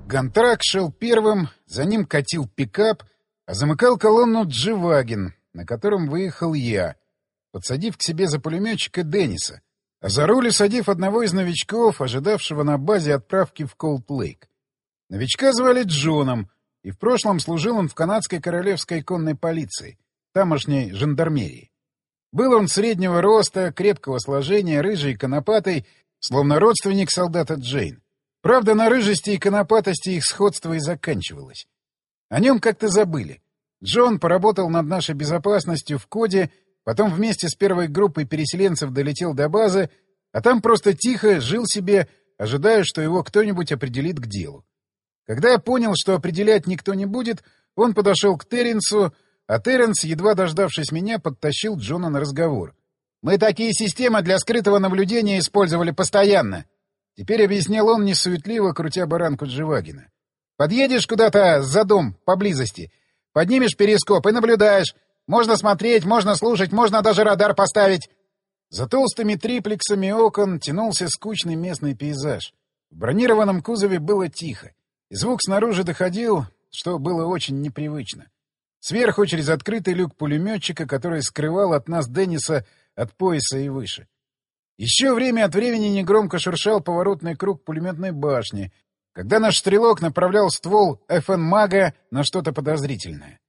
Гантрак шел первым, за ним катил пикап, а замыкал колонну Джи-Ваген, на котором выехал я, подсадив к себе за пулеметчика Денниса, а за руль усадив одного из новичков, ожидавшего на базе отправки в Колд-Лейк. Новичка звали Джоном, и в прошлом служил он в канадской королевской конной полиции, тамошней жандармерии. Был он среднего роста, крепкого сложения, рыжий и конопатый, словно родственник солдата Джейн. Правда, на рыжести и конопатости их сходство и заканчивалось. О нем как-то забыли. Джон поработал над нашей безопасностью в Коде, потом вместе с первой группой переселенцев долетел до базы, а там просто тихо жил себе, ожидая, что его кто-нибудь определит к делу. Когда я понял, что определять никто не будет, он подошел к Терренсу, а Терренс, едва дождавшись меня, подтащил Джона на разговор. «Мы такие системы для скрытого наблюдения использовали постоянно», — теперь объяснял он несуетливо, крутя баранку Джи-Вагена. «Подъедешь куда-то за дом, поблизости, поднимешь перископ и наблюдаешь. Можно смотреть, можно слушать, можно даже радар поставить». За толстыми триплексами окон тянулся скучный местный пейзаж. В бронированном кузове было тихо, и звук снаружи доходил, что было очень непривычно. Сверху через открытый люк пулеметчика, который скрывал от нас Денниса от пояса и выше. Еще время от времени негромко шуршал поворотный круг пулеметной башни, когда наш стрелок направлял ствол ФН-мага на что-то подозрительное.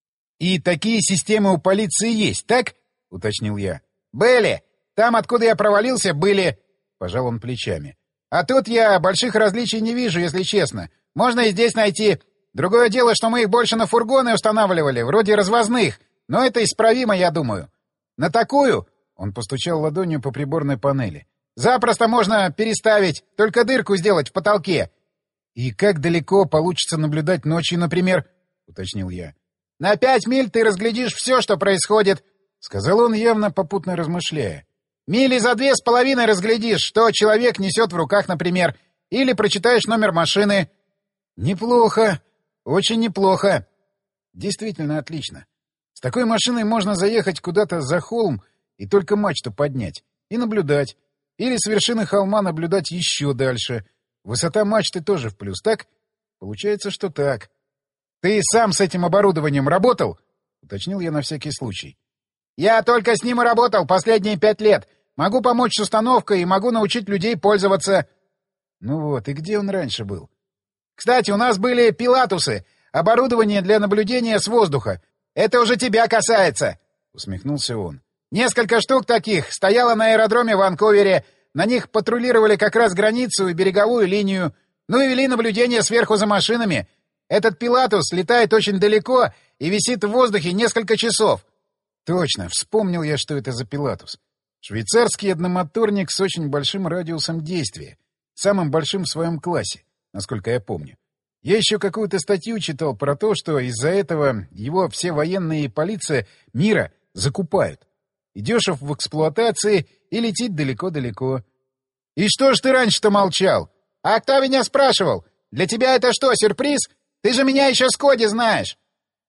«И такие системы у полиции есть, так?» — уточнил я. «Были. Там, откуда я провалился, были...» — пожал он плечами. «А тут я больших различий не вижу, если честно. Можно и здесь найти. Другое дело, что мы их больше на фургоны устанавливали, вроде развозных, но это исправимо, я думаю. На такую...» — он постучал ладонью по приборной панели. «Запросто можно переставить, только дырку сделать в потолке». «И как далеко получится наблюдать ночью, например?» — уточнил я. «На 5 миль ты разглядишь все, что происходит», — сказал он, явно попутно размышляя. «Мили за 2,5 разглядишь, что человек несет в руках, например, или прочитаешь номер машины». «Неплохо. Очень неплохо. Действительно отлично. С такой машиной можно заехать куда-то за холм и только мачту поднять, и наблюдать. Или с вершины холма наблюдать еще дальше. Высота мачты тоже в плюс, так? Получается, что так. Ты сам с этим оборудованием работал?» — уточнил я на всякий случай. «Я только с ним и работал последние 5 лет. Могу помочь с установкой и могу научить людей пользоваться». Ну вот, и где он раньше был? «Кстати, у нас были пилатусы, оборудование для наблюдения с воздуха. Это уже тебя касается», — усмехнулся он. «Несколько штук таких стояло на аэродроме в Ванкувере. На них патрулировали как раз границу и береговую линию. Ну и вели наблюдение сверху за машинами. Этот пилатус летает очень далеко и висит в воздухе несколько часов». Точно, вспомнил я, что это за пилатус. Швейцарский одномоторник с очень большим радиусом действия. Самым большим в своем классе, насколько я помню. Я еще какую-то статью читал про то, что из-за этого его все военные и полиция мира закупают. И дешев в эксплуатации, и летит далеко-далеко. «И что ж ты раньше-то молчал? А кто меня спрашивал? Для тебя это что, сюрприз? Ты же меня еще с Коди знаешь!»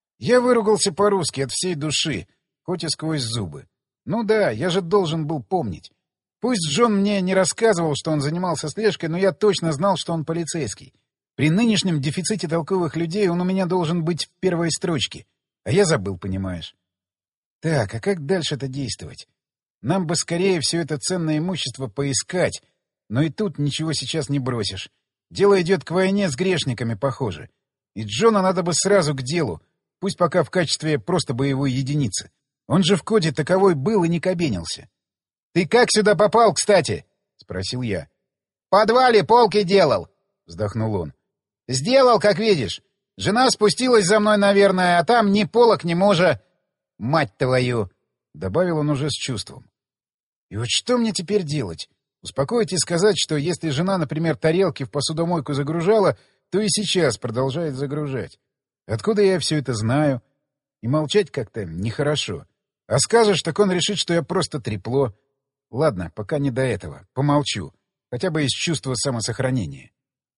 Я выругался по-русски от всей души, хоть и сквозь зубы. Ну да, я же должен был помнить. Пусть Джон мне не рассказывал, что он занимался слежкой, но я точно знал, что он полицейский. При нынешнем дефиците толковых людей он у меня должен быть в первой строчке. А я забыл, понимаешь. Так, а как дальше-то действовать? Нам бы скорее все это ценное имущество поискать, но и тут ничего сейчас не бросишь. Дело идет к войне с грешниками, похоже. И Джона надо бы сразу к делу, пусть пока в качестве просто боевой единицы. Он же в Коде таковой был и не кабенился. — Ты как сюда попал, кстати? — спросил я. — В подвале полки делал, — вздохнул он. — Сделал, как видишь. Жена спустилась за мной, наверное, а там ни полок, ни мужа. — Мать твою! — добавил он уже с чувством. — И вот что мне теперь делать? Успокоить и сказать, что если жена, например, тарелки в посудомойку загружала, то и сейчас продолжает загружать. Откуда я все это знаю? И молчать как-то нехорошо. А скажешь, так он решит, что я просто трепло. Ладно, пока не до этого. Помолчу. Хотя бы из чувства самосохранения.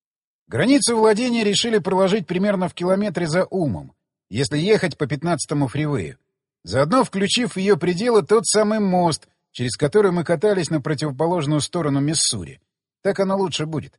Границу владения решили проложить примерно в километре за Улмом, если ехать по 15-му фривею. Заодно включив в ее пределы тот самый мост, через который мы катались на противоположную сторону Миссури. Так оно лучше будет.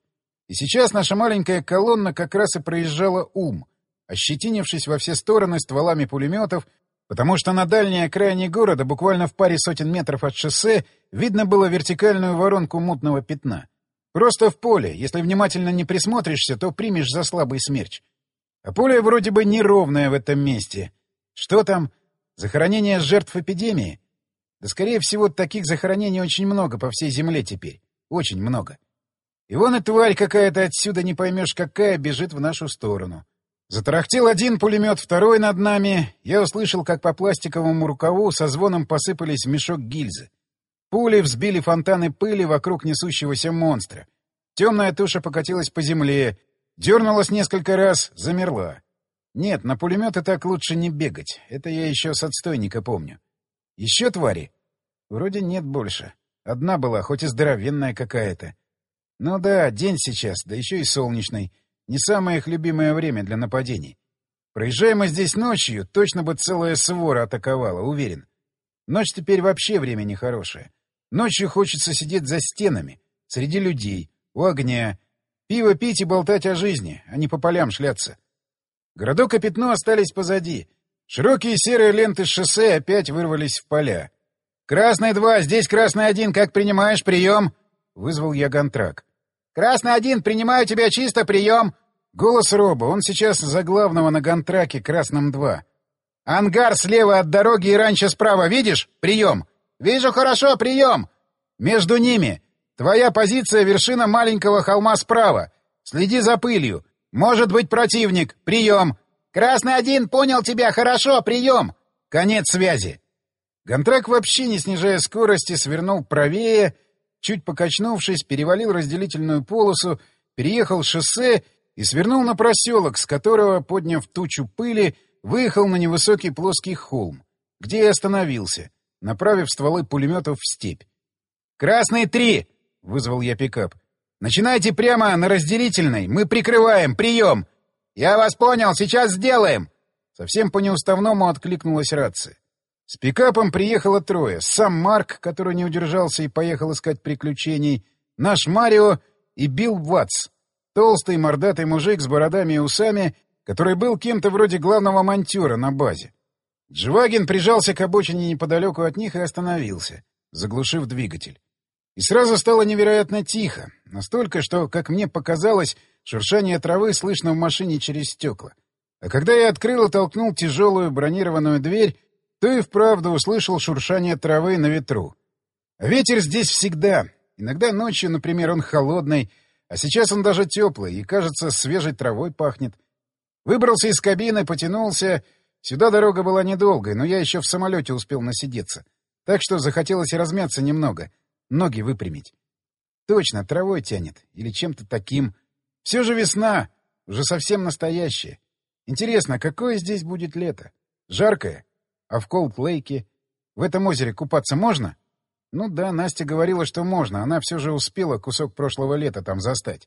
И сейчас наша маленькая колонна как раз и проезжала ощетинившись во все стороны стволами пулеметов, потому что на дальней окраине города, буквально в паре сотен метров от шоссе, видно было вертикальную воронку мутного пятна. Просто в поле, если внимательно не присмотришься, то примешь за слабый смерч. А поле вроде бы неровное в этом месте. Что там? Захоронение жертв эпидемии? Да, скорее всего, таких захоронений очень много по всей земле теперь. Очень много. И вон и тварь какая-то отсюда, не поймешь какая, бежит в нашу сторону. Затарахтел один пулемет, второй над нами. Я услышал, как по пластиковому рукаву со звоном посыпались в мешок гильзы. Пули взбили фонтаны пыли вокруг несущегося монстра. Темная туша покатилась по земле, дернулась несколько раз, замерла. Нет, на пулеметы так лучше не бегать. Это я еще с отстойника помню. Еще твари? Вроде нет больше. Одна была, хоть и здоровенная какая-то. Ну да, день сейчас, да еще и солнечный. Не самое их любимое время для нападений. Проезжаем мы здесь ночью, точно бы целая свора атаковала, уверен. Ночь теперь вообще время нехорошее. Ночью хочется сидеть за стенами, среди людей, у огня, пиво пить и болтать о жизни, а не по полям шляться. Городок и Пятно остались позади. Широкие серые ленты шоссе опять вырвались в поля. «Красный 2, здесь Красный 1, как принимаешь, прием?» — вызвал я Гантрак. «Красный 1, принимаю тебя чисто, прием!» Голос Роба, он сейчас за главного на Гантраке, Красном 2. «Ангар слева от дороги и раньше справа, видишь? Прием!» «Вижу хорошо, прием!» «Между ними. Твоя позиция — вершина маленького холма справа. Следи за пылью. Может быть противник. Прием!» «Красный 1, понял тебя, хорошо, прием!» Конец связи. Гантрак, вообще не снижая скорости, свернул правее, чуть покачнувшись, перевалил разделительную полосу, переехал шоссе и свернул на проселок, с которого, подняв тучу пыли, выехал на невысокий плоский холм, где и остановился, направив стволы пулеметов в степь. «Красный 3!» — вызвал я пикап. «Начинайте прямо на разделительной, мы прикрываем, прием!» «Я вас понял, сейчас сделаем!» Совсем по неуставному откликнулась рация. С пикапом приехало трое. Сам Марк, который не удержался и поехал искать приключений, наш Марио и Билл Ватс, толстый мордатый мужик с бородами и усами, который был кем-то вроде главного монтера на базе. Дживагин прижался к обочине неподалеку от них и остановился, заглушив двигатель. И сразу стало невероятно тихо, настолько, что, как мне показалось, шуршание травы слышно в машине через стекла. А когда я открыл и толкнул тяжелую бронированную дверь, то и вправду услышал шуршание травы на ветру. А ветер здесь всегда. Иногда ночью, например, он холодный, а сейчас он даже теплый и, кажется, свежей травой пахнет. Выбрался из кабины, потянулся. Сюда дорога была недолгой, но я еще в самолете успел насидеться. Так что захотелось размяться немного, ноги выпрямить. Точно, травой тянет. Или чем-то таким. Все же весна, уже совсем настоящая. Интересно, какое здесь будет лето? Жаркое? А в Колд-Лейке? В этом озере купаться можно? Ну да, Настя говорила, что можно. Она все же успела кусок прошлого лета там застать.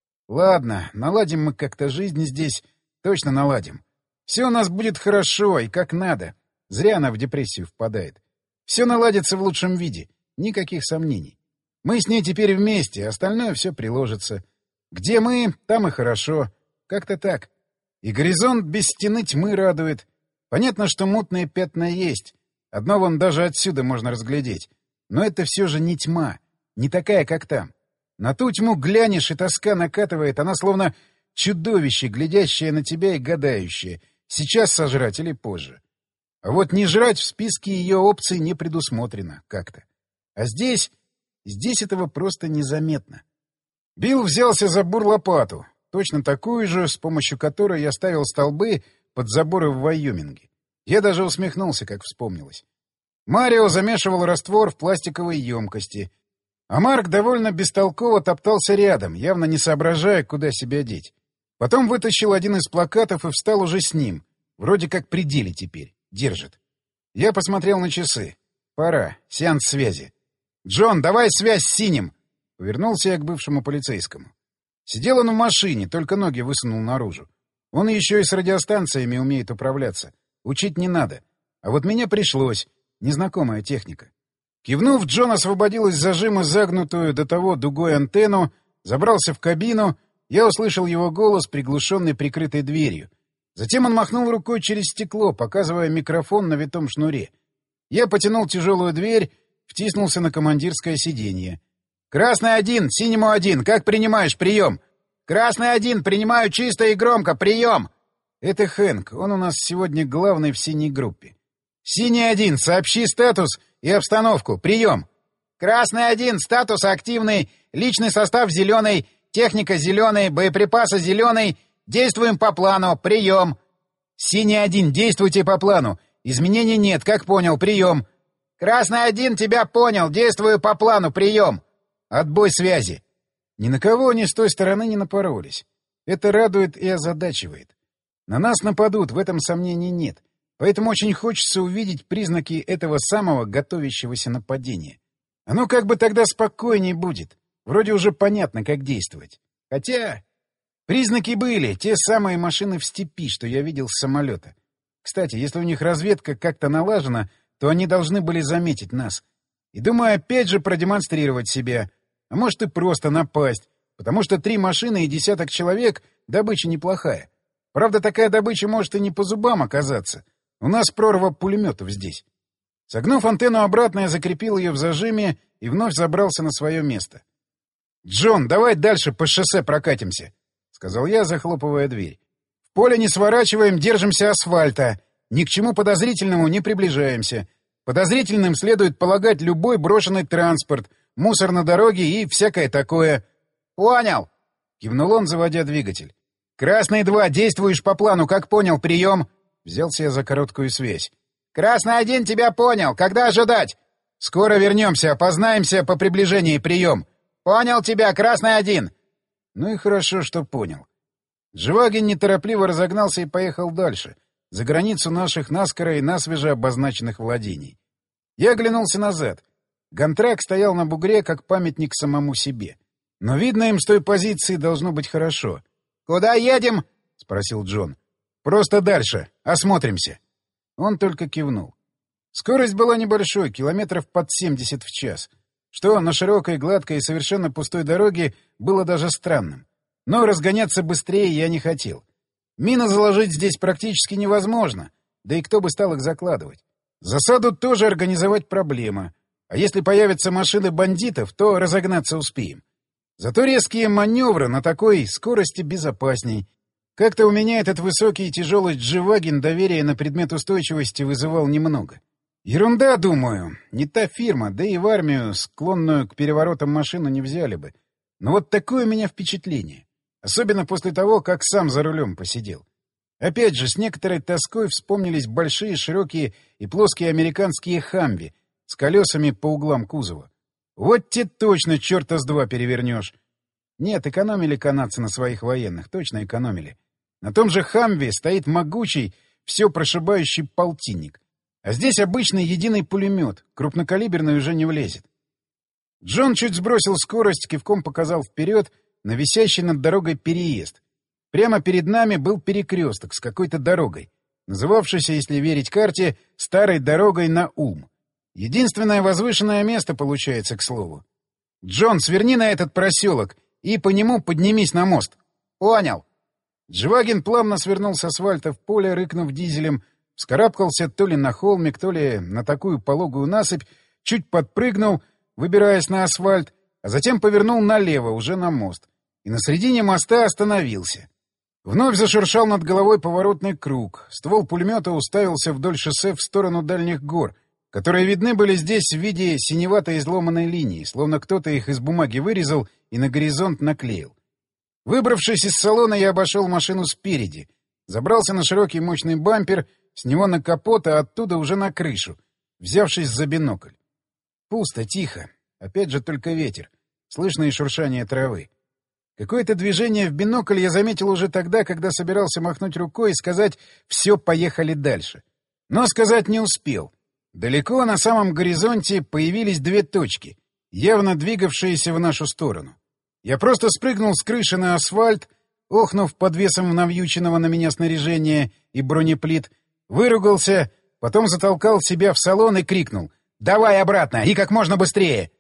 Ладно, наладим мы как-то жизнь здесь. Точно наладим. Все у нас будет хорошо и как надо. Зря она в депрессию впадает. Все наладится в лучшем виде. Никаких сомнений. Мы с ней теперь вместе, остальное все приложится. Где мы, там и хорошо. Как-то так. И горизонт без стены тьмы радует. Понятно, что мутные пятна есть. Одно вон даже отсюда можно разглядеть. Но это все же не тьма. Не такая, как там. На ту тьму глянешь, и тоска накатывает. Она словно чудовище, глядящее на тебя и гадающее, сейчас сожрать или позже. А вот не жрать в списке ее опций не предусмотрено как-то. А здесь этого просто незаметно. Билл взялся за бур-лопату, точно такую же, с помощью которой я ставил столбы под заборы в Вайоминге. Я даже усмехнулся, как вспомнилось. Марио замешивал раствор в пластиковой емкости, а Марк довольно бестолково топтался рядом, явно не соображая, куда себя деть. Потом вытащил один из плакатов и встал уже с ним. Вроде как при деле теперь. Держит. Я посмотрел на часы. Пора. Сеанс связи. «Джон, давай связь с синим!» Повернулся я к бывшему полицейскому. Сидел он в машине, только ноги высунул наружу. Он еще и с радиостанциями умеет управляться. Учить не надо. А вот мне пришлось. Незнакомая техника. Кивнув, Джон освободил из зажима загнутую до того дугой антенну, забрался в кабину, Я услышал его голос, приглушенный прикрытой дверью. Затем он махнул рукой через стекло, показывая микрофон на витом шнуре. Я потянул тяжелую дверь, втиснулся на командирское сиденье. «Красный 1, синему 1, как принимаешь? Прием!» «Красный 1, принимаю чисто и громко, прием!» Это Хэнк, он у нас сегодня главный в синей группе. «Синий 1, сообщи статус и обстановку, прием!» «Красный 1, статус активный, личный состав зеленый, техника зеленый, боеприпасы зеленый, действуем по плану, прием!» «Синий 1, действуйте по плану, изменений нет, как понял, прием!» «Красный 1, тебя понял, действую по плану, прием!» «Отбой связи!» Ни на кого они с той стороны не напоролись. Это радует и озадачивает. На нас нападут, в этом сомнений нет. Поэтому очень хочется увидеть признаки этого самого готовящегося нападения. Оно как бы тогда спокойней будет. Вроде уже понятно, как действовать. Хотя... Признаки были, те самые машины в степи, что я видел с самолета. Кстати, если у них разведка как-то налажена, то они должны были заметить нас. И, думаю, опять же продемонстрировать себя. А может и просто напасть, потому что 3 машины и десяток человек — добыча неплохая. Правда, такая добыча может и не по зубам оказаться. У нас прорва пулеметов здесь. Согнув антенну обратно, я закрепил ее в зажиме и вновь забрался на свое место. «Джон, давай дальше по шоссе прокатимся», — сказал я, захлопывая дверь. «В поле не сворачиваем, держимся асфальта. Ни к чему подозрительному не приближаемся. Подозрительным следует полагать любой брошенный транспорт, мусор на дороге и всякое такое». «Понял!» — кивнул он, заводя двигатель. «Красный 2, действуешь по плану, как понял, прием!» Взялся я за короткую связь. «Красный 1, тебя понял, когда ожидать?» «Скоро вернемся, опознаемся по приближении, прием!» «Понял тебя, Красный 1!» Ну и хорошо, что понял. Живагин неторопливо разогнался и поехал дальше, за границу наших наскоро и насвеже обозначенных владений. Я оглянулся назад. Гантрак стоял на бугре, как памятник самому себе. Но видно им с той позиции должно быть хорошо. «Куда едем?» — спросил Джон. «Просто дальше. Осмотримся». Он только кивнул. Скорость была небольшой, километров под 70 в час, что на широкой, гладкой и совершенно пустой дороге было даже странным. Но разгоняться быстрее я не хотел. Мины заложить здесь практически невозможно, да и кто бы стал их закладывать. Засаду тоже организовать проблема. А если появятся машины бандитов, то разогнаться успеем. Зато резкие маневры на такой скорости безопасней. Как-то у меня этот высокий и тяжелый Дживагин доверия на предмет устойчивости вызывал немного. Ерунда, думаю. Не та фирма, да и в армию, склонную к переворотам машину, не взяли бы. Но вот такое у меня впечатление. Особенно после того, как сам за рулем посидел. Опять же, с некоторой тоской вспомнились большие, широкие и плоские американские «Хамви» с колесами по углам кузова. Вот те точно черта с два перевернешь. Нет, экономили канадцы на своих военных, точно экономили. На том же «Хамви» стоит могучий, все прошибающий полтинник. А здесь обычный единый пулемет, крупнокалиберный уже не влезет. Джон чуть сбросил скорость, кивком показал вперед на висящий над дорогой переезд. Прямо перед нами был перекресток с какой-то дорогой, называвшейся, если верить карте, старой дорогой на Улм. Единственное возвышенное место получается, к слову. «Джон, сверни на этот проселок и по нему поднимись на мост». «Понял». Дживагин плавно свернул с асфальта в поле, рыкнув дизелем, вскарабкался то ли на холмик, то ли на такую пологую насыпь, чуть подпрыгнул, выбираясь на асфальт, а затем повернул налево, уже на мост, и на середине моста остановился. Вновь зашуршал над головой поворотный круг, ствол пулемета уставился вдоль шоссе в сторону дальних гор, которые видны были здесь в виде синеватой изломанной линии, словно кто-то их из бумаги вырезал и на горизонт наклеил. Выбравшись из салона, я обошел машину спереди, забрался на широкий мощный бампер, с него на капот, а оттуда уже на крышу, взявшись за бинокль. Пусто, тихо. Опять же только ветер. Слышно и шуршание травы. Какое-то движение в бинокль я заметил уже тогда, когда собирался махнуть рукой и сказать «все, поехали дальше». Но сказать не успел. Далеко на самом горизонте появились 2 точки, явно двигавшиеся в нашу сторону. Я просто спрыгнул с крыши на асфальт, охнув под весом навьюченного на меня снаряжения и бронеплит, выругался, потом затолкал себя в салон и крикнул «Давай обратно! И как можно быстрее!»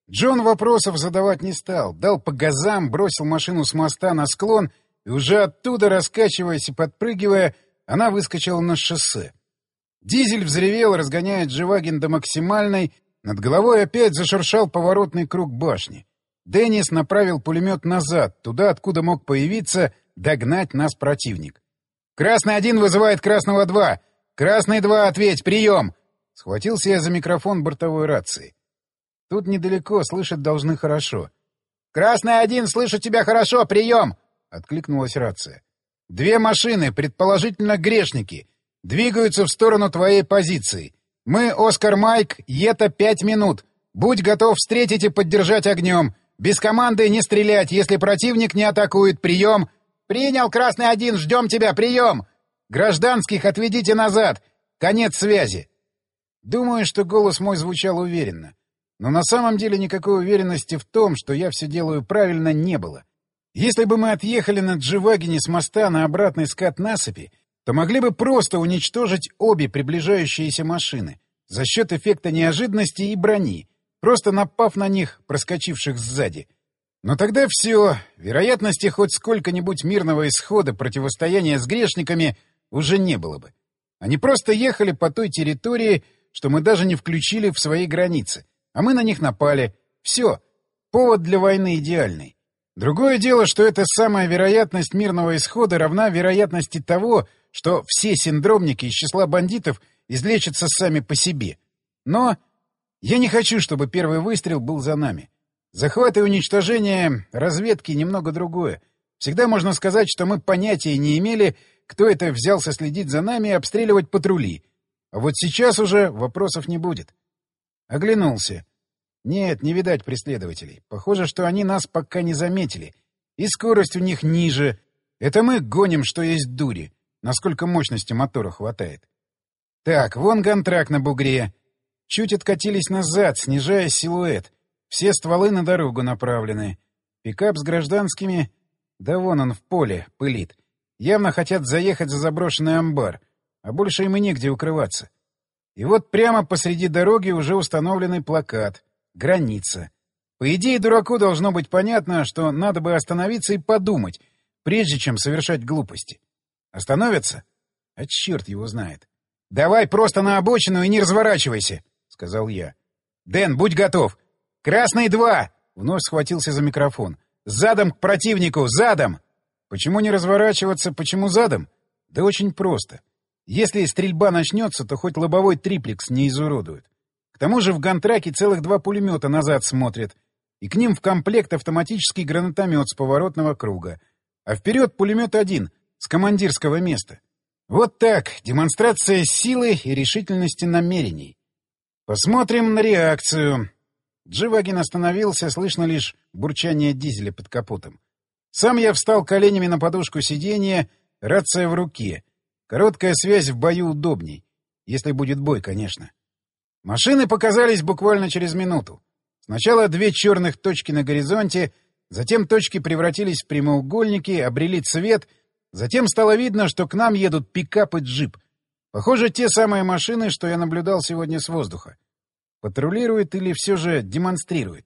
Джон вопросов задавать не стал, дал по газам, бросил машину с моста на склон, и уже оттуда, раскачиваясь и подпрыгивая, она выскочила на шоссе. Дизель взревел, разгоняя Дживагин до максимальной, над головой опять зашуршал поворотный круг башни. Деннис направил пулемет назад, туда, откуда мог появиться, догнать нас противник. «Красный-1 вызывает Красного-2! Красный-2, ответь, прием!» Схватился я за микрофон бортовой рации. Тут недалеко, слышать должны хорошо. «Красный-1, слышу тебя хорошо, прием!» — откликнулась рация. «2 машины, предположительно грешники, двигаются в сторону твоей позиции. Мы, Оскар Майк, ЕТА 5 минут. Будь готов встретить и поддержать огнем. Без команды не стрелять, если противник не атакует. Прием!» «Принял, Красный-1, ждем тебя, прием!» «Гражданских отведите назад. Конец связи». Думаю, что голос мой звучал уверенно. Но на самом деле никакой уверенности в том, что я все делаю правильно, не было. Если бы мы отъехали на Дживагине с моста на обратный скат насыпи, то могли бы просто уничтожить обе приближающиеся машины за счет эффекта неожиданности и брони, просто напав на них, проскочивших сзади. Но тогда все, вероятности хоть сколько-нибудь мирного исхода противостояния с грешниками уже не было бы. Они просто ехали по той территории, что мы даже не включили в свои границы. А мы на них напали. Все. Повод для войны идеальный. Другое дело, что эта самая вероятность мирного исхода равна вероятности того, что все синдромники из числа бандитов излечатся сами по себе. Но я не хочу, чтобы первый выстрел был за нами. Захват и уничтожение разведки немного другое. Всегда можно сказать, что мы понятия не имели, кто это взялся следить за нами и обстреливать патрули. А вот сейчас уже вопросов не будет. Оглянулся. Нет, не видать преследователей. Похоже, что они нас пока не заметили. И скорость у них ниже. Это мы гоним, что есть дури. Насколько мощности мотора хватает. Так, вон гантрак на бугре. Чуть откатились назад, снижая силуэт. Все стволы на дорогу направлены. Пикап с гражданскими... Да вон он в поле, пылит. Явно хотят заехать за заброшенный амбар. А больше им и негде укрываться. И вот прямо посреди дороги уже установленный плакат. Граница. По идее, дураку должно быть понятно, что надо бы остановиться и подумать, прежде чем совершать глупости. Остановятся? А черт его знает. «Давай просто на обочину и не разворачивайся», — сказал я. «Дэн, будь готов. Красный-2!» — вновь схватился за микрофон. «Задом к противнику! Задом!» Почему не разворачиваться, почему задом? Да очень просто. Если стрельба начнется, то хоть лобовой триплекс не изуродует. К тому же в гантраке целых 2 пулемета назад смотрят, и к ним в комплект автоматический гранатомет с поворотного круга. А вперед пулемет 1 с командирского места. Вот так, демонстрация силы и решительности намерений. Посмотрим на реакцию. Дживагин остановился, слышно лишь бурчание дизеля под капотом. Сам я встал коленями на подушку сиденья, рация в руке. Короткая связь в бою удобней. Если будет бой, конечно. Машины показались буквально через минуту. Сначала 2 черных точки на горизонте, затем точки превратились в прямоугольники, обрели цвет, затем стало видно, что к нам едут пикап и джип. Похоже, те самые машины, что я наблюдал сегодня с воздуха. Патрулирует или все же демонстрирует.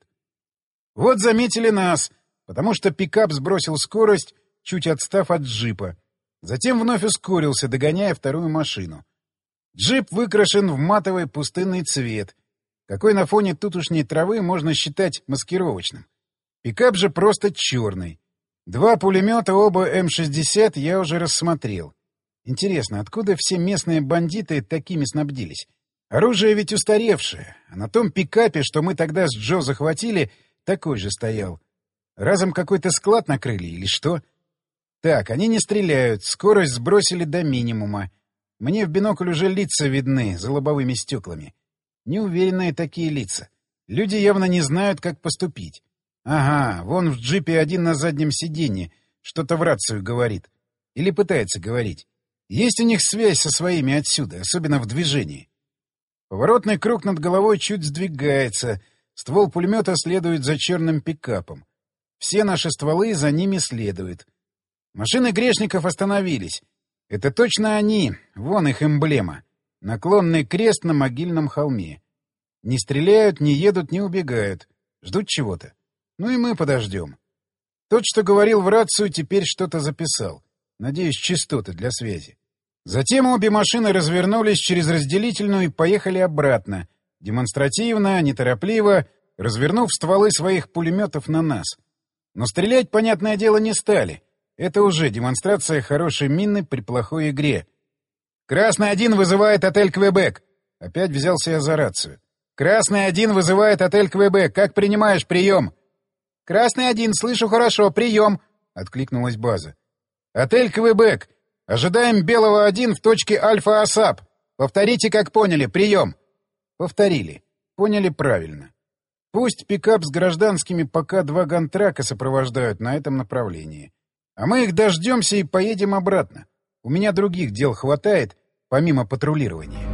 Вот заметили нас, потому что пикап сбросил скорость, чуть отстав от джипа. Затем вновь ускорился, догоняя вторую машину. Джип выкрашен в матовый пустынный цвет, какой на фоне тутошней травы можно считать маскировочным. Пикап же просто черный. 2 пулемета, оба М-60, я уже рассмотрел. Интересно, откуда все местные бандиты такими снабдились? Оружие ведь устаревшее, а на том пикапе, что мы тогда с Джо захватили, такой же стоял. Разом какой-то склад накрыли или что? Так, они не стреляют, скорость сбросили до минимума. Мне в бинокль уже лица видны за лобовыми стеклами. Неуверенные такие лица. Люди явно не знают, как поступить. Ага, вон в джипе один на заднем сиденье что-то в рацию говорит. Или пытается говорить. Есть у них связь со своими отсюда, особенно в движении. Поворотный круг над головой чуть сдвигается. Ствол пулемета следует за черным пикапом. Все наши стволы за ними следуют. Машины грешников остановились. Это точно они, вон их эмблема. Наклонный крест на могильном холме. Не стреляют, не едут, не убегают. Ждут чего-то. Ну и мы подождем. Тот, что говорил в рацию, теперь что-то записал. Надеюсь, частоты для связи. Затем обе машины развернулись через разделительную и поехали обратно, демонстративно, неторопливо, развернув стволы своих пулеметов на нас. Но стрелять, понятное дело, не стали. Это уже демонстрация хорошей мины при плохой игре. «Красный-1 вызывает отель «Квебек». Опять взялся я за рацию. «Красный-1 вызывает отель «Квебек». Как принимаешь прием?» «Красный-1, слышу хорошо, прием», — откликнулась база. «Отель «Квебек». Ожидаем белого-1 в точке Альфа-Асап. Повторите, как поняли, прием». Повторили. Поняли правильно. Пусть пикап с гражданскими пока 2 гантрака сопровождают на этом направлении. А мы их дождемся и поедем обратно. У меня других дел хватает, помимо патрулирования.